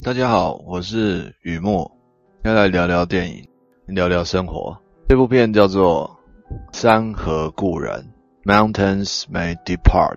大家好，我是雨墨，要来聊聊电影，聊聊生活。这部片叫做《山河故人》（Mountains May Depart），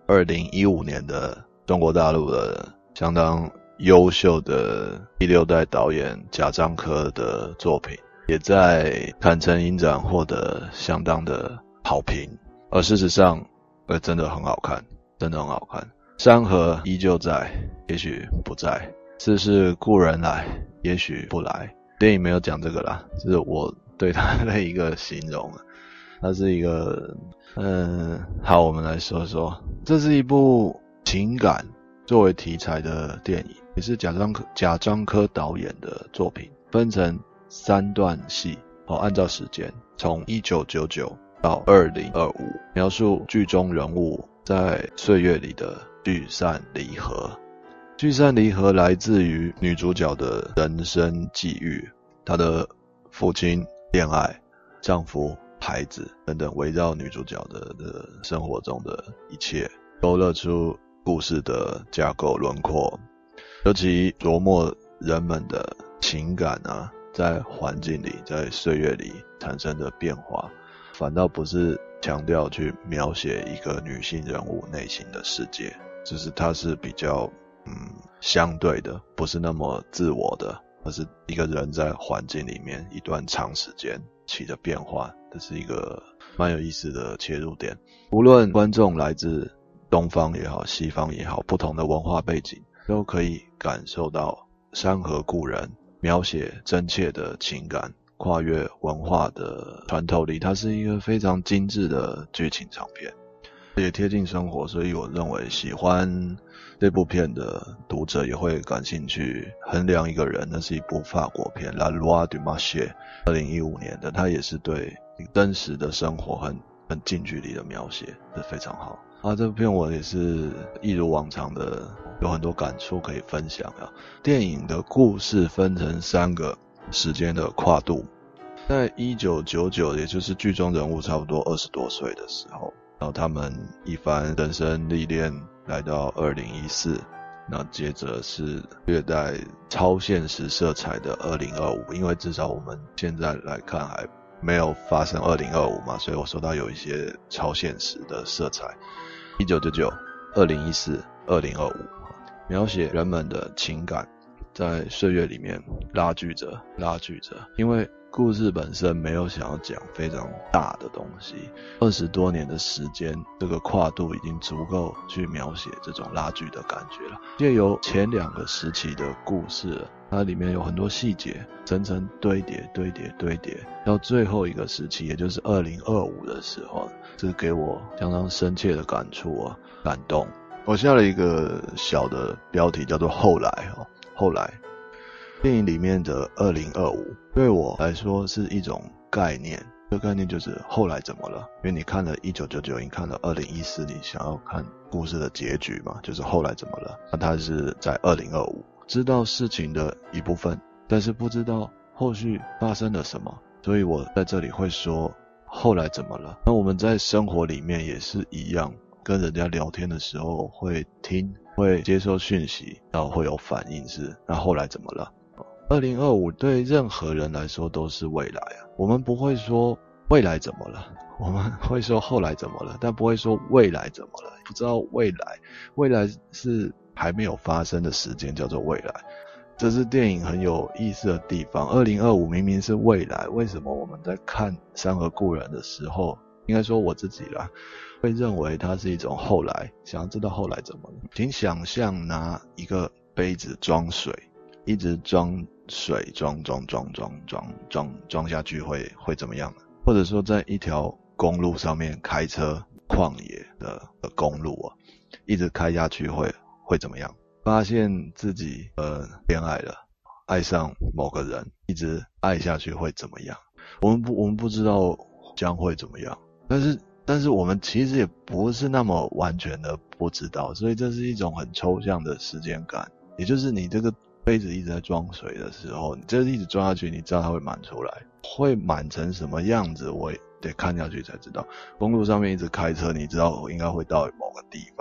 2015年的中国大陆的相当优秀的第六代导演贾樟柯的作品，也在坎城影展获得相当的好评。而事实上，真的很好看，真的很好看。山河依旧在，也许不在。世事故人来，也许不来。电影没有讲这个啦，这是我对它的一个形容。它是一个，好，我们来说说，这是一部情感作为题材的电影，也是贾樟柯导演的作品，分成3段戏，按照时间，从1999到2025，描述剧中人物在岁月里的聚散离合。聚散离合来自于女主角的人生际遇，她的父亲、恋爱、丈夫、孩子等等，围绕女主角的生活中的一切，勾勒出故事的架构轮廓。尤其琢磨人们的情感啊，在环境里，在岁月里产生的变化，反倒不是强调去描写一个女性人物内心的世界，只是它是比较相对的，不是那么自我的，而是一个人在环境里面一段长时间起的变化，这是一个蛮有意思的切入点。无论观众来自东方也好，西方也好，不同的文化背景，都可以感受到山河故人描写真切的情感，跨越文化的穿透力。它是一个非常精致的剧情长片，也贴近生活，所以我认为喜欢这部片的读者也会感兴趣。衡量一个人，那是一部法国片《La Loi du Marché》，2015年的，它也是对真实的生活很近距离的描写，是非常好。这部片我也是一如往常的有很多感触可以分享啊。电影的故事分成3个时间的跨度，在1999，也就是剧中人物差不多20多岁的时候，然后他们一番人生历练来到2014，那接着是略带超现实色彩的2025，因为至少我们现在来看还没有发生2025嘛，所以我说到有一些超现实的色彩。1999、2014、2025，描写人们的情感在岁月里面拉锯着，因为故事本身没有想要讲非常大的东西，20多年的时间，这个跨度已经足够去描写这种拉锯的感觉了。借由前2个时期的故事，它里面有很多细节层层堆叠，到最后一个时期，也就是2025的时候，这给我相当深切的感触啊，感动。我下了一个小的标题叫做后来。电影里面的2025对我来说是一种概念，这个概念就是后来怎么了？因为你看了1999，你看了2014，你想要看故事的结局嘛，就是后来怎么了？那它是在2025，知道事情的一部分，但是不知道后续发生了什么，所以我在这里会说后来怎么了？那我们在生活里面也是一样，跟人家聊天的时候会听，会接受讯息，然后会有反应是那后来怎么了？2025对任何人来说都是未来啊，我们不会说未来怎么了，我们会说后来怎么了，但不会说未来怎么了。不知道未来是还没有发生的时间叫做未来，这是电影很有意思的地方。2025明明是未来，为什么我们在看山河故人的时候，应该说我自己啦，会认为它是一种后来，想要知道后来怎么了。请想象拿一个杯子装水，一直装水装下去会怎么样？或者说在一条公路上面开车，旷野的公路啊，一直开下去会怎么样？发现自己恋爱了，爱上某个人，一直爱下去会怎么样？我们不知道将会怎么样，但是我们其实也不是那么完全的不知道，所以这是一种很抽象的时间感，也就是你这个杯子一直在装水的时候，你这一直装下去，你知道它会满出来，会满成什么样子我也得看下去才知道。公路上面一直开车，你知道应该会到某个地方，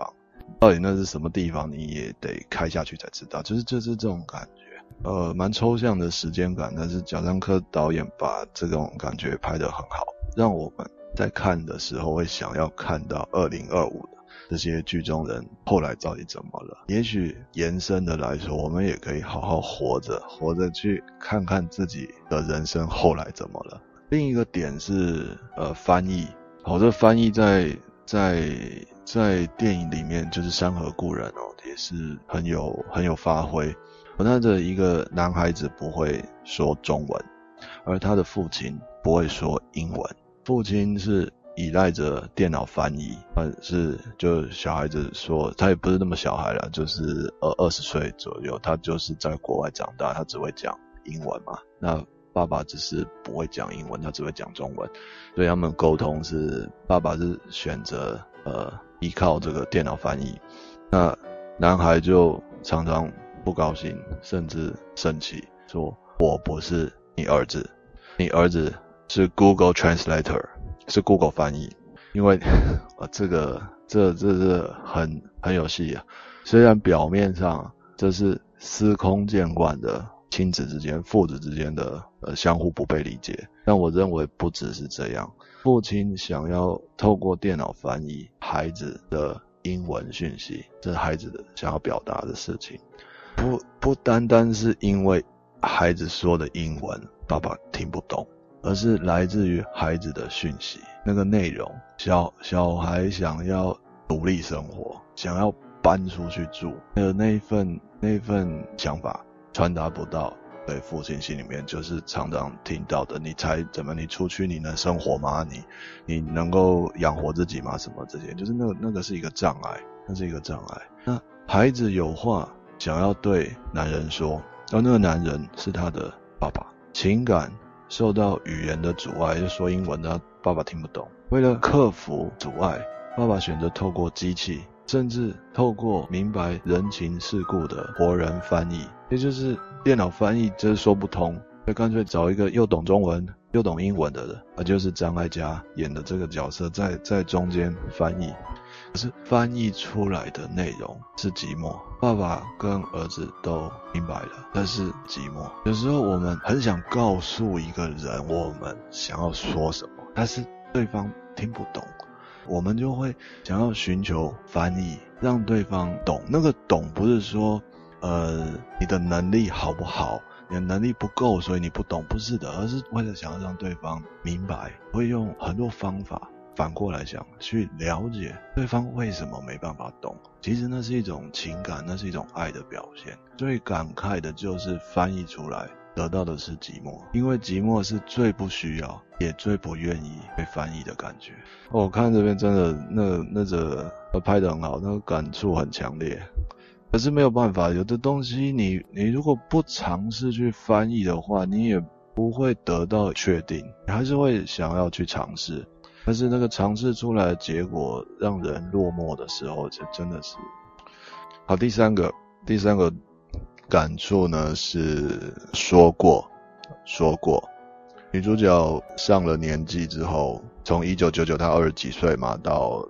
到底那是什么地方，你也得开下去才知道，就是这种感觉，蛮抽象的时间感，但是贾樟柯导演把这种感觉拍得很好，让我们在看的时候会想要看到2025的这些剧中人后来到底怎么了。也许延伸的来说，我们也可以好好活着去看看自己的人生后来怎么了。另一个点是翻译，这翻译在电影里面就是山河故人也是很有发挥。他的一个男孩子不会说中文，而他的父亲不会说英文，父亲是依赖着电脑翻译，就小孩子说他也不是那么小孩了，就是20岁左右，他就是在国外长大，他只会讲英文嘛，那爸爸只是不会讲英文，他只会讲中文，所以他们沟通是爸爸是选择依靠这个电脑翻译，那男孩就常常不高兴，甚至生气，说我不是你儿子，你儿子是 Google Translator， 是 Google 翻译。因为这很有戏啊，虽然表面上这是司空见惯的亲子之间父子之间的相互不被理解，但我认为不只是这样，父亲想要透过电脑翻译孩子的英文讯息，这是孩子的想要表达的事情，不单单是因为孩子说的英文爸爸听不懂，而是来自于孩子的讯息，那个内容，小孩想要独立生活，想要搬出去住，那一份想法传达不到对父亲心里面，就是常常听到的，你出去你能生活吗？你能够养活自己吗？什么这些，就是那个是一个障碍，那是一个障碍。那孩子有话想要对男人说，而那个男人是他的爸爸，情感受到语言的阻碍，就说英文的爸爸听不懂，为了克服阻碍，爸爸选择透过机器，甚至透过明白人情世故的活人翻译，也就是电脑翻译就是说不通，就干脆找一个又懂中文又懂英文的人，就是张艾嘉演的这个角色在中间翻译。可是翻译出来的内容是寂寞，爸爸跟儿子都明白了，但是寂寞。有时候我们很想告诉一个人我们想要说什么，但是对方听不懂，我们就会想要寻求翻译，让对方懂。那个懂不是说你的能力好不好，你的能力不够所以你不懂，不是的，而是为了想要让对方明白，会用很多方法反过来想，去了解对方为什么没办法懂。其实那是一种情感，那是一种爱的表现。最感慨的就是翻译出来得到的是寂寞，因为寂寞是最不需要也最不愿意被翻译的感觉。我看这边真的那个拍得很好，那个感触很强烈。可是没有办法，有的东西你如果不尝试去翻译的话，你也不会得到确定，你还是会想要去尝试。但是那个尝试出来的结果让人落寞的时候，就真的是好。第三个感触呢是说过，女主角上了年纪之后，从1999她20几岁嘛，到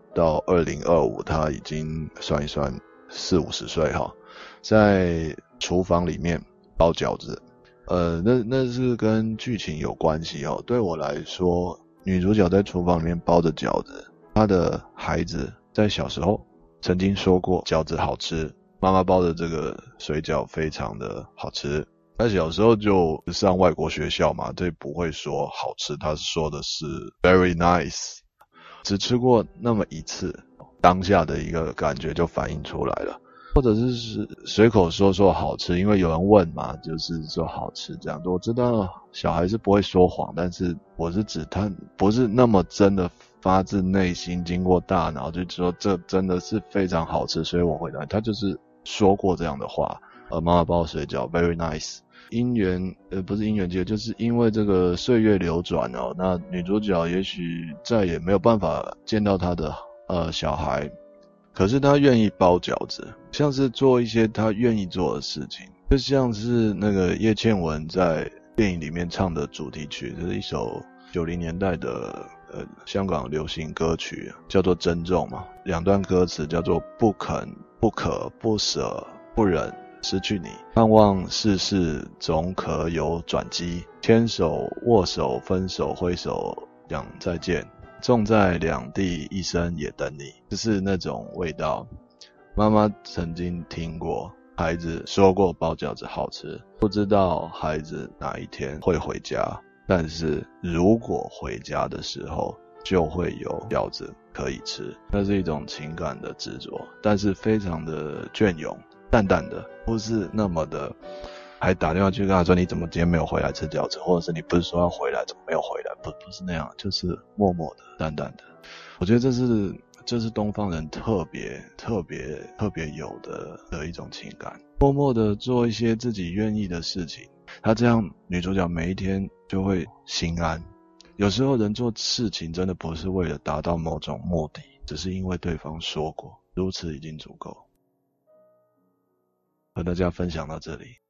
2025她已经算一算40-50岁哈，在厨房里面包饺子。那是跟剧情有关系哦。对我来说，女主角在厨房里面包着饺子，她的孩子在小时候曾经说过饺子好吃，妈妈包的这个水饺非常的好吃。她小时候就上外国学校嘛，这不会说好吃，她说的是 very nice， 只吃过那么一次，当下的一个感觉就反映出来了。或者是随口说好吃，因为有人问嘛，就是说好吃这样。我知道小孩是不会说谎，但是我是指他不是那么真的发自内心经过大脑就说这真的是非常好吃，所以我回答他就是说过这样的话。妈妈包水饺 very nice。不是因缘际会，就是因为这个岁月流转哦，那女主角也许再也没有办法见到她的小孩。可是他愿意包饺子，像是做一些他愿意做的事情，就像是那个叶倩文在电影里面唱的主题曲，这是一首90年代的香港流行歌曲叫做珍重嘛，两段歌词叫做不肯、不可、不舍、不忍失去你，盼望世事总可有转机，牵手、握手、分手、挥手讲再见，种在两地一生也等你，就是那种味道。妈妈曾经听过孩子说过包饺子好吃，不知道孩子哪一天会回家，但是如果回家的时候就会有饺子可以吃，那是一种情感的执着，但是非常的隽永，淡淡的，不是那么的还打电话去跟他说你怎么今天没有回来吃饺子，或者是你不是说要回来怎么没有回来，不是那样，就是默默的淡淡的。我觉得这是东方人特别有的一种情感，默默的做一些自己愿意的事情，他这样女主角每一天就会心安。有时候人做事情真的不是为了达到某种目的，只是因为对方说过，如此已经足够。和大家分享到这里。